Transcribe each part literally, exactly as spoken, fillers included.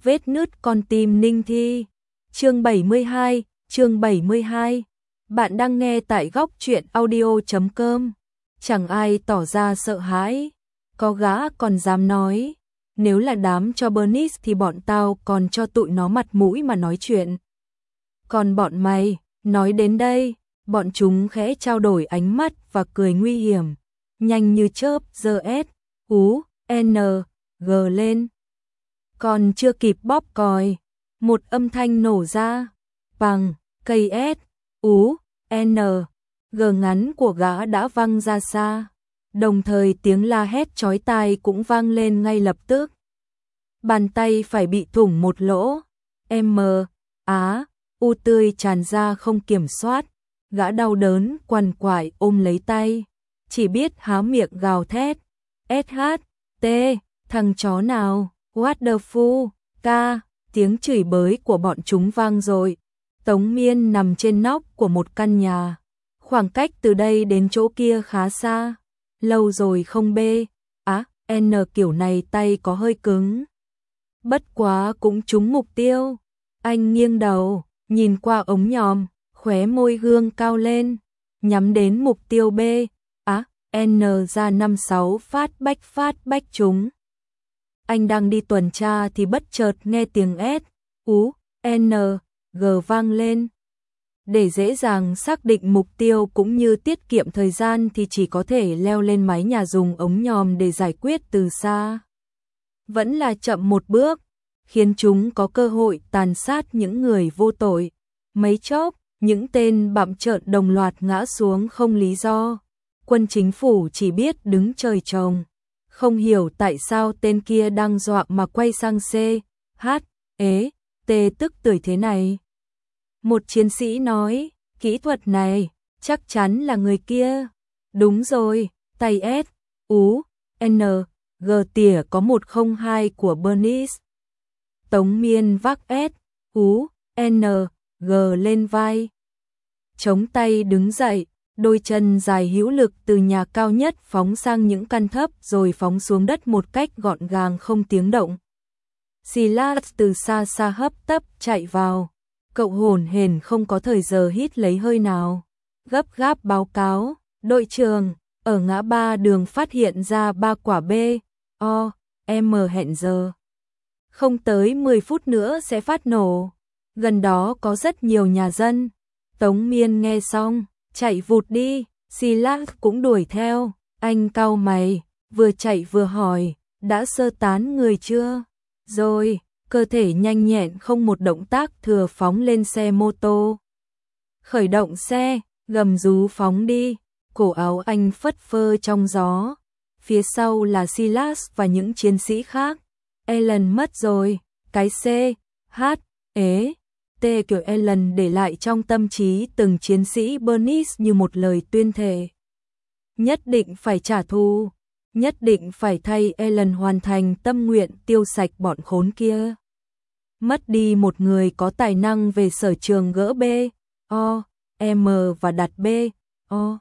Vết nứt con tim Ninh Thi. Chương bảy mươi hai, chương bảy mươi hai. Bạn đang nghe tại góc truyện audio chấm com. Chẳng ai tỏ ra sợ hãi, có gã còn dám nói, nếu là đám cho Bernice thì bọn tao còn cho tụi nó mặt mũi mà nói chuyện. Còn bọn mày, nói đến đây, bọn chúng khẽ trao đổi ánh mắt và cười nguy hiểm, nhanh như chớp giơ S, U, N, G lên. Còn chưa kịp bóp còi, một âm thanh nổ ra, bằng, cây S, U, N, G ngắn của gã đã văng ra xa, đồng thời tiếng la hét chói tai cũng vang lên ngay lập tức. Bàn tay phải bị thủng một lỗ, M, Á, U tươi tràn ra không kiểm soát, gã đau đớn quằn quại ôm lấy tay, chỉ biết há miệng gào thét, S H, T, thằng chó nào, what the fuck, ca, tiếng chửi bới của bọn chúng vang dội. Tống Miên nằm trên nóc của một căn nhà, khoảng cách từ đây đến chỗ kia khá xa, lâu rồi không bê, á, N kiểu này tay có hơi cứng. Bất quá cũng trúng mục tiêu, anh nghiêng đầu, nhìn qua ống nhòm, khóe môi gương cao lên, nhắm đến mục tiêu B, á, N ra năm sáu phát bách phát bách trúng. Anh đang đi tuần tra thì bất chợt nghe tiếng S, U, N, G vang lên. Để dễ dàng xác định mục tiêu cũng như tiết kiệm thời gian thì chỉ có thể leo lên mái nhà dùng ống nhòm để giải quyết từ xa. Vẫn là chậm một bước, khiến chúng có cơ hội tàn sát những người vô tội. Mấy chốc, những tên bặm trợn đồng loạt ngã xuống không lý do. Quân chính phủ chỉ biết đứng trời trồng, không hiểu tại sao tên kia đang dọa mà quay sang C, H, ế, T tức tưởi thế này. Một chiến sĩ nói, kỹ thuật này, chắc chắn là người kia. Đúng rồi, tay S, U, N, G tỉa có một không hai của Bernice. Tống Miên vác S, U, N, G lên vai, chống tay đứng dậy, đôi chân dài hữu lực từ nhà cao nhất phóng sang những căn thấp rồi phóng xuống đất một cách gọn gàng không tiếng động. Silas từ xa xa hấp tấp chạy vào, cậu hổn hển không có thời giờ hít lấy hơi nào, gấp gáp báo cáo, đội trưởng, ở ngã ba đường phát hiện ra ba quả B, O, M hẹn giờ. Không tới mười phút nữa sẽ phát nổ, gần đó có rất nhiều nhà dân. Tống Miên nghe xong, chạy vụt đi, Silas cũng đuổi theo, anh cau mày, vừa chạy vừa hỏi, đã sơ tán người chưa? Rồi, cơ thể nhanh nhẹn không một động tác thừa phóng lên xe mô tô. Khởi động xe, gầm rú phóng đi, cổ áo anh phất phơ trong gió. Phía sau là Silas và những chiến sĩ khác. Ellen mất rồi, cái C, H, ế, T kiểu Ellen để lại trong tâm trí từng chiến sĩ Bernice như một lời tuyên thệ. Nhất định phải trả thù, nhất định phải thay Ellen hoàn thành tâm nguyện tiêu sạch bọn khốn kia. Mất đi một người có tài năng về sở trường gỡ B, O, M và đặt B, O,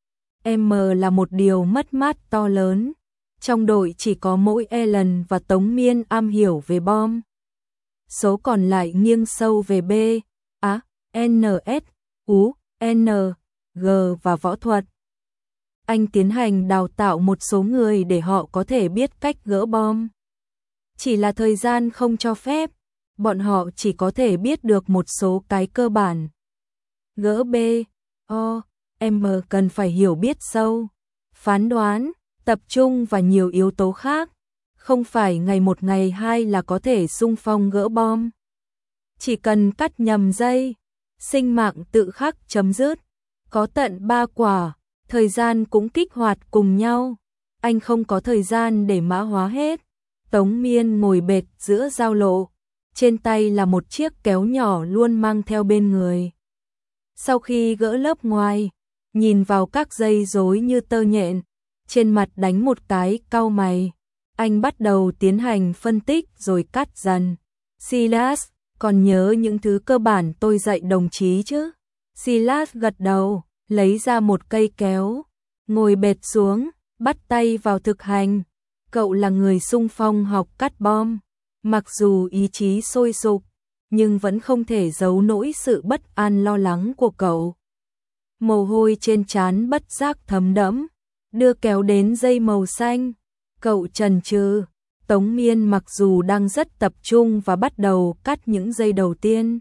M là một điều mất mát to lớn. Trong đội chỉ có mỗi Ellen và Tống Miên am hiểu về bom. Số còn lại nghiêng sâu về B, A, N S, U, N, G và võ thuật. Anh tiến hành đào tạo một số người để họ có thể biết cách gỡ bom. Chỉ là thời gian không cho phép, bọn họ chỉ có thể biết được một số cái cơ bản. Gỡ B, O, M cần phải hiểu biết sâu, phán đoán, tập trung và nhiều yếu tố khác. Không phải ngày một ngày hai là có thể xung phong gỡ bom. Chỉ cần cắt nhầm dây, sinh mạng tự khắc chấm dứt. Có tận ba quả, thời gian cũng kích hoạt cùng nhau. Anh không có thời gian để mã hóa hết. Tống Miên ngồi bệt giữa giao lộ, trên tay là một chiếc kéo nhỏ luôn mang theo bên người. Sau khi gỡ lớp ngoài, nhìn vào các dây rối như tơ nhện, trên mặt đánh một cái cau mày. Anh bắt đầu tiến hành phân tích rồi cắt dần. Silas, còn nhớ những thứ cơ bản tôi dạy đồng chí chứ? Silas gật đầu, lấy ra một cây kéo, ngồi bệt xuống, bắt tay vào thực hành. Cậu là người xung phong học cắt bom, Mặc dù ý chí sôi sục, nhưng vẫn không thể giấu nỗi sự bất an lo lắng của cậu. Mồ hôi trên trán bất giác thấm đẫm, đưa kéo đến dây màu xanh. Cậu chần chừ, Tống Miên mặc dù đang rất tập trung và bắt đầu cắt những dây đầu tiên,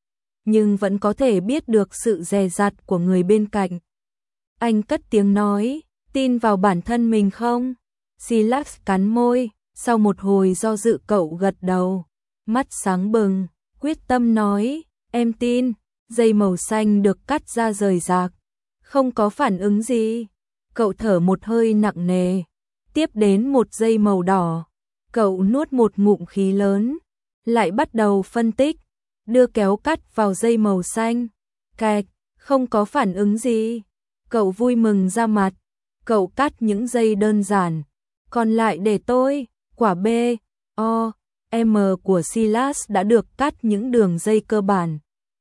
nhưng vẫn có thể biết được sự dè dặt của người bên cạnh. Anh cất tiếng nói, tin vào bản thân mình không? Silas cắn môi, sau một hồi do dự cậu gật đầu, mắt sáng bừng, quyết tâm nói, em tin. Dây màu xanh được cắt ra rời rạc, không có phản ứng gì. Cậu thở một hơi nặng nề, tiếp đến một dây màu đỏ. Cậu nuốt một ngụm khí lớn, lại bắt đầu phân tích, đưa kéo cắt vào dây màu xanh. Kẹt, không có phản ứng gì. Cậu vui mừng ra mặt, cậu cắt những dây đơn giản, còn lại để tôi. Quả B, O, M của Silas đã được cắt những đường dây cơ bản.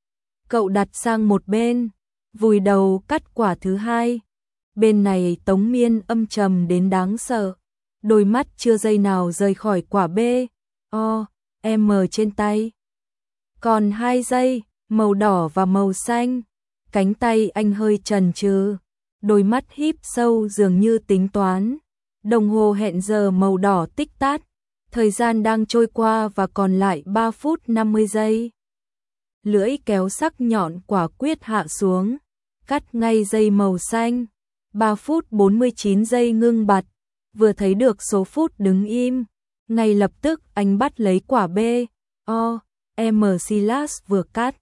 Cậu đặt sang một bên, vùi đầu cắt quả thứ hai. Bên này Tống Miên âm trầm đến đáng sợ, đôi mắt chưa giây nào rời khỏi quả B, O, M trên tay. Còn hai giây, màu đỏ và màu xanh. Cánh tay anh hơi chần chừ, đôi mắt híp sâu dường như tính toán. Đồng hồ hẹn giờ màu đỏ tích tắc, thời gian đang trôi qua và còn lại ba phút năm mươi giây. Lưỡi kéo sắc nhọn quả quyết hạ xuống, cắt ngay dây màu xanh. ba phút bốn mươi chín giây ngưng bặt, vừa thấy được số phút đứng im, ngay lập tức anh bắt lấy quả B, O, M Silas vừa cắt.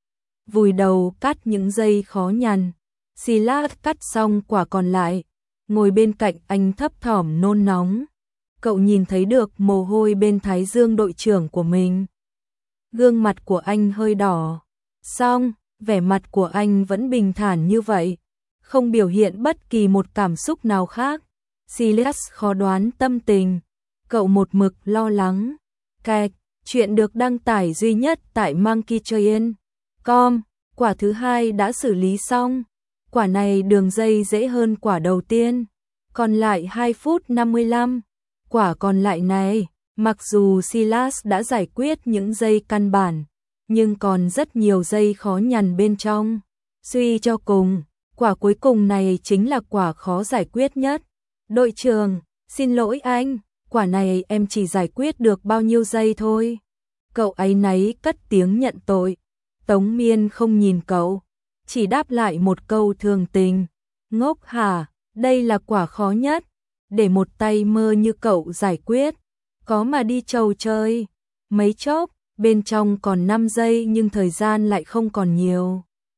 Vùi đầu cắt những dây khó nhằn. Silas cắt xong quả còn lại, ngồi bên cạnh anh thấp thỏm nôn nóng. Cậu nhìn thấy được mồ hôi bên thái dương đội trưởng của mình. Gương mặt của anh hơi đỏ. Xong, vẻ mặt của anh vẫn bình thản như vậy, không biểu hiện bất kỳ một cảm xúc nào khác. Silas khó đoán tâm tình. Cậu một mực lo lắng. Kẹt, chuyện được đăng tải duy nhất tại monkey train chấm com. Quả thứ hai đã xử lý xong. Quả này đường dây dễ hơn quả đầu tiên. Còn lại hai phút năm mươi lăm. Quả còn lại này, mặc dù Silas đã giải quyết những dây căn bản, nhưng còn rất nhiều dây khó nhằn bên trong. Suy cho cùng, quả cuối cùng này chính là quả khó giải quyết nhất. Đội trưởng, xin lỗi anh, quả này em chỉ giải quyết được bao nhiêu giây thôi. Cậu áy náy cất tiếng nhận tội. Tống Miên không nhìn cậu, chỉ đáp lại một câu thường tình. Ngốc hả, đây là quả khó nhất, để một tay mơ như cậu giải quyết, có mà đi chầu chơi. Mấy chốc, bên trong còn năm giây nhưng thời gian lại không còn nhiều.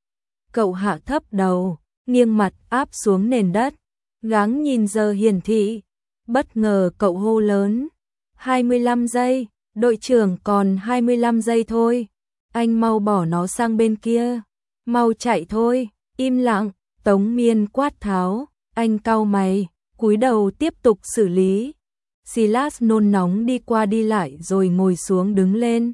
Cậu hạ thấp đầu, nghiêng mặt áp xuống nền đất, gắng nhìn giờ hiển thị. Bất ngờ cậu hô lớn, hai mươi lăm giây, đội trưởng còn hai mươi lăm giây thôi. Anh mau bỏ nó sang bên kia, mau chạy thôi. Im lặng, Tống Miên quát tháo, anh cau mày, cúi đầu tiếp tục xử lý. Silas nôn nóng đi qua đi lại rồi ngồi xuống đứng lên.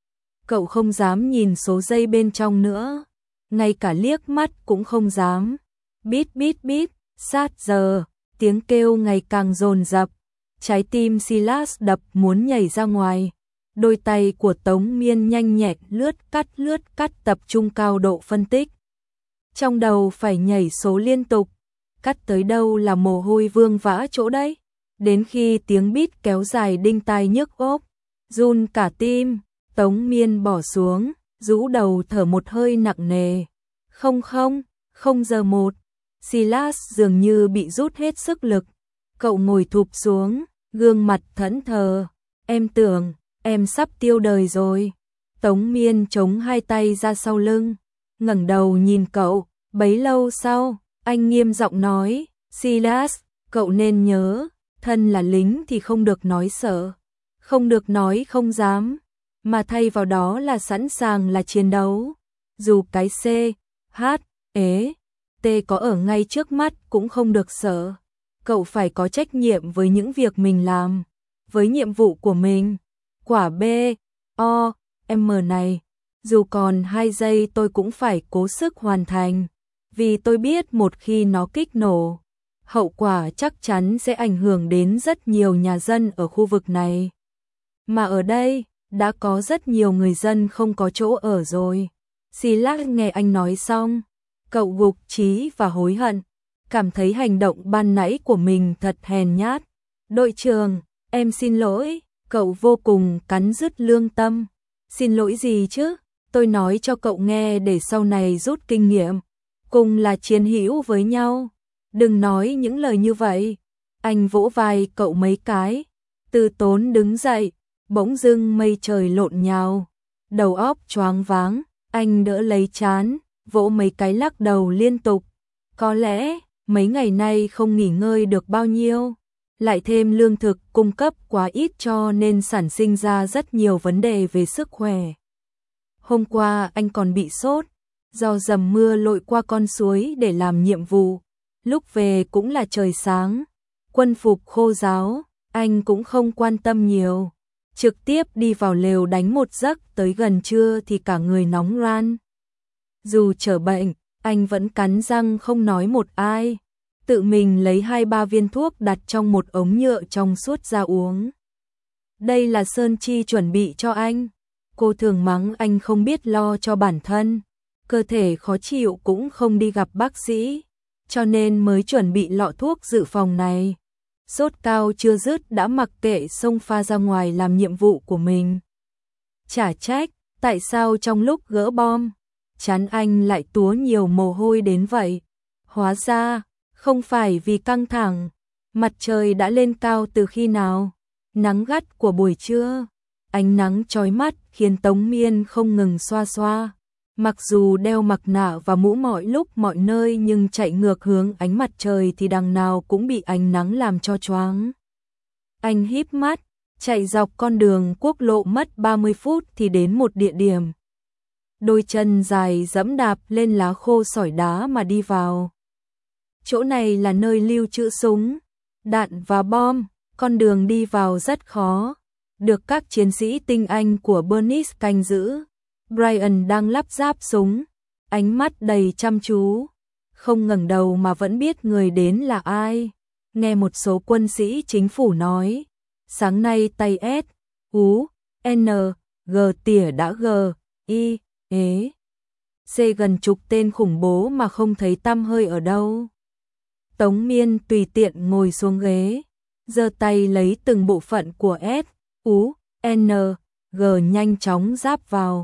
Cậu không dám nhìn số giây bên trong nữa, ngay cả liếc mắt cũng không dám. Bít bít bít, sát giờ, tiếng kêu ngày càng dồn dập. Trái tim Silas đập muốn nhảy ra ngoài. Đôi tay của Tống Miên nhanh nhẹn lướt cắt lướt cắt tập trung cao độ phân tích. Trong đầu phải nhảy số liên tục, cắt tới đâu là mồ hôi vương vã chỗ đấy. Đến khi tiếng bít kéo dài đinh tai nhức óc, run cả tim, Tống Miên bỏ xuống, rũ đầu thở một hơi nặng nề. Không không, không giờ một. Silas dường như bị rút hết sức lực. Cậu ngồi thụp xuống, gương mặt thẫn thờ. Em tưởng, em sắp tiêu đời rồi. Tống Miên chống hai tay ra sau lưng, ngẩng đầu nhìn cậu. Bấy lâu sau, anh nghiêm giọng nói, Silas, cậu nên nhớ, thân là lính thì không được nói sợ, không được nói không dám, mà thay vào đó là sẵn sàng là chiến đấu. Dù cái C, H, E, T có ở ngay trước mắt cũng không được sợ. Cậu phải có trách nhiệm với những việc mình làm, với nhiệm vụ của mình. Quả B, O, M này, dù còn hai giây tôi cũng phải cố sức hoàn thành, vì tôi biết một khi nó kích nổ, hậu quả chắc chắn sẽ ảnh hưởng đến rất nhiều nhà dân ở khu vực này. mà ở đây đã có rất nhiều người dân không có chỗ ở rồi. Silas nghe anh nói xong, cậu gục chí và hối hận, cảm thấy hành động ban nãy của mình thật hèn nhát. Đội trưởng, em xin lỗi, cậu vô cùng cắn rứt lương tâm. Xin lỗi gì chứ, tôi nói cho cậu nghe để sau này rút kinh nghiệm. Cùng là chiến hữu với nhau, đừng nói những lời như vậy. Anh vỗ vai cậu mấy cái, Từ Tốn đứng dậy, bỗng dưng mây trời lộn nhào, đầu óc choáng váng, anh đỡ lấy trán, vỗ mấy cái lắc đầu liên tục. Có lẽ mấy ngày nay không nghỉ ngơi được bao nhiêu, lại thêm lương thực cung cấp quá ít cho nên sản sinh ra rất nhiều vấn đề về sức khỏe. Hôm qua anh còn bị sốt, do dầm mưa lội qua con suối để làm nhiệm vụ, lúc về cũng là trời sáng, quân phục khô ráo, anh cũng không quan tâm nhiều, trực tiếp đi vào lều đánh một giấc, tới gần trưa thì cả người nóng ran. Dù trở bệnh, anh vẫn cắn răng không nói một ai, tự mình lấy hai ba viên thuốc đặt trong một ống nhựa trong suốt ra uống. Đây là Sơn Chi chuẩn bị cho anh. Cô thường mắng anh không biết lo cho bản thân, cơ thể khó chịu cũng không đi gặp bác sĩ, cho nên mới chuẩn bị lọ thuốc dự phòng này. Sốt cao chưa dứt đã mặc kệ xông pha ra ngoài làm nhiệm vụ của mình. Chả trách, tại sao trong lúc gỡ bom, trán anh lại túa nhiều mồ hôi đến vậy. Hóa ra, không phải vì căng thẳng, mặt trời đã lên cao từ khi nào. Nắng gắt của buổi trưa, ánh nắng chói mắt khiến Tống Miên không ngừng xoa xoa. Mặc dù đeo mặt nạ và mũ mọi lúc mọi nơi nhưng chạy ngược hướng ánh mặt trời thì đằng nào cũng bị ánh nắng làm cho choáng. Anh híp mắt, chạy dọc con đường quốc lộ mất ba mươi phút thì đến một địa điểm. Đôi chân dài dẫm đạp lên lá khô sỏi đá mà đi vào. Chỗ này là nơi lưu trữ súng, đạn và bom, con đường đi vào rất khó, được các chiến sĩ tinh anh của Bernice canh giữ. Brian đang lắp ráp súng, ánh mắt đầy chăm chú, không ngẩng đầu mà vẫn biết người đến là ai. Nghe một số quân sĩ chính phủ nói, sáng nay tay S, U, N, G tỉa đã G, I, ế. C gần chục tên khủng bố mà không thấy tăm hơi ở đâu. Tống Miên tùy tiện ngồi xuống ghế, giơ tay lấy từng bộ phận của S, U, N, G nhanh chóng ráp vào.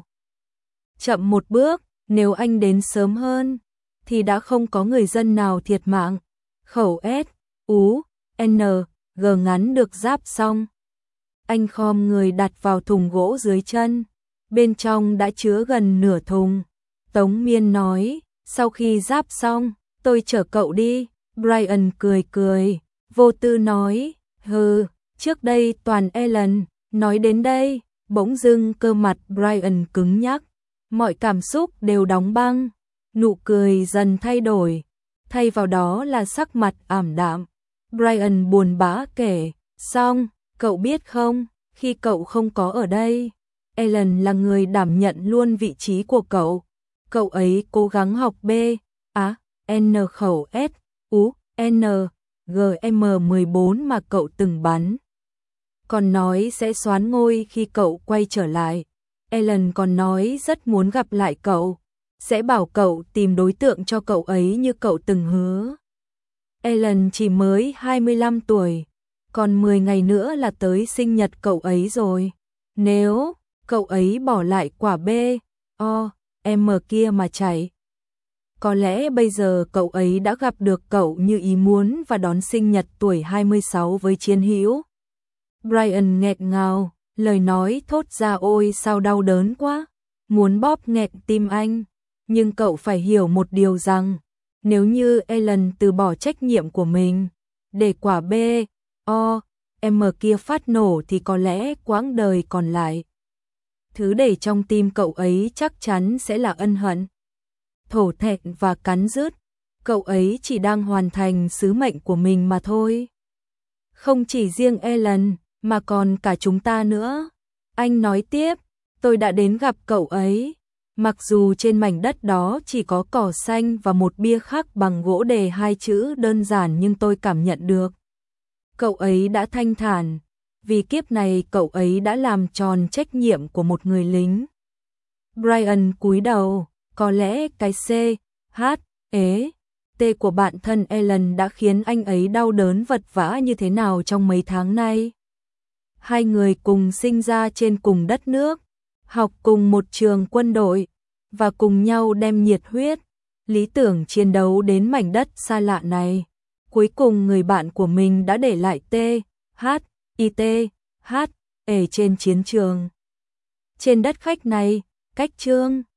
Chậm một bước, nếu anh đến sớm hơn, thì đã không có người dân nào thiệt mạng. Khẩu S, U, N, G ngắn được ráp xong. Anh khom người đặt vào thùng gỗ dưới chân, bên trong đã chứa gần nửa thùng. Tống Miên nói, sau khi ráp xong, tôi chở cậu đi. Brian cười cười, vô tư nói, hừ, trước đây toàn Ellen. Nói đến đây, bỗng dưng cơ mặt Brian cứng nhắc, mọi cảm xúc đều đóng băng, nụ cười dần thay đổi, thay vào đó là sắc mặt ảm đạm. Brian buồn bã kể, xong, cậu biết không, khi cậu không có ở đây, Ellen là người đảm nhận luôn vị trí của cậu. Cậu ấy cố gắng học B, A, N khẩu S, U, N, G M mười bốn mà cậu từng bắn. Còn nói sẽ soán ngôi khi cậu quay trở lại. Ellen còn nói rất muốn gặp lại cậu, sẽ bảo cậu tìm đối tượng cho cậu ấy như cậu từng hứa. Ellen chỉ mới hai mươi lăm tuổi, còn mười ngày nữa là tới sinh nhật cậu ấy rồi. Nếu cậu ấy bỏ lại quả B, O, M kia mà chạy, có lẽ bây giờ cậu ấy đã gặp được cậu như ý muốn và đón sinh nhật tuổi hai mươi sáu với chiến hữu. Brian nghẹt ngào, lời nói thốt ra ôi sao đau đớn quá, muốn bóp nghẹt tim anh. Nhưng cậu phải hiểu một điều rằng, nếu như Ellen từ bỏ trách nhiệm của mình, để quả B, O, M kia phát nổ thì có lẽ quãng đời còn lại, thứ để trong tim cậu ấy chắc chắn sẽ là ân hận, thổ thẹn và cắn rứt. Cậu ấy chỉ đang hoàn thành sứ mệnh của mình mà thôi. Không chỉ riêng Ellen, mà còn cả chúng ta nữa. Anh nói tiếp, tôi đã đến gặp cậu ấy. Mặc dù trên mảnh đất đó chỉ có cỏ xanh và một bia khắc bằng gỗ đề hai chữ đơn giản nhưng tôi cảm nhận được. Cậu ấy đã thanh thản, vì kiếp này cậu ấy đã làm tròn trách nhiệm của một người lính. Brian cúi đầu, có lẽ cái C, H, E, T của bạn thân Ellen đã khiến anh ấy đau đớn vật vã như thế nào trong mấy tháng nay. Hai người cùng sinh ra trên cùng đất nước, học cùng một trường quân đội, và cùng nhau đem nhiệt huyết, lý tưởng chiến đấu đến mảnh đất xa lạ này. Cuối cùng người bạn của mình đã để lại T, H, I T, H, E trên chiến trường. Trên đất khách này, cách Trương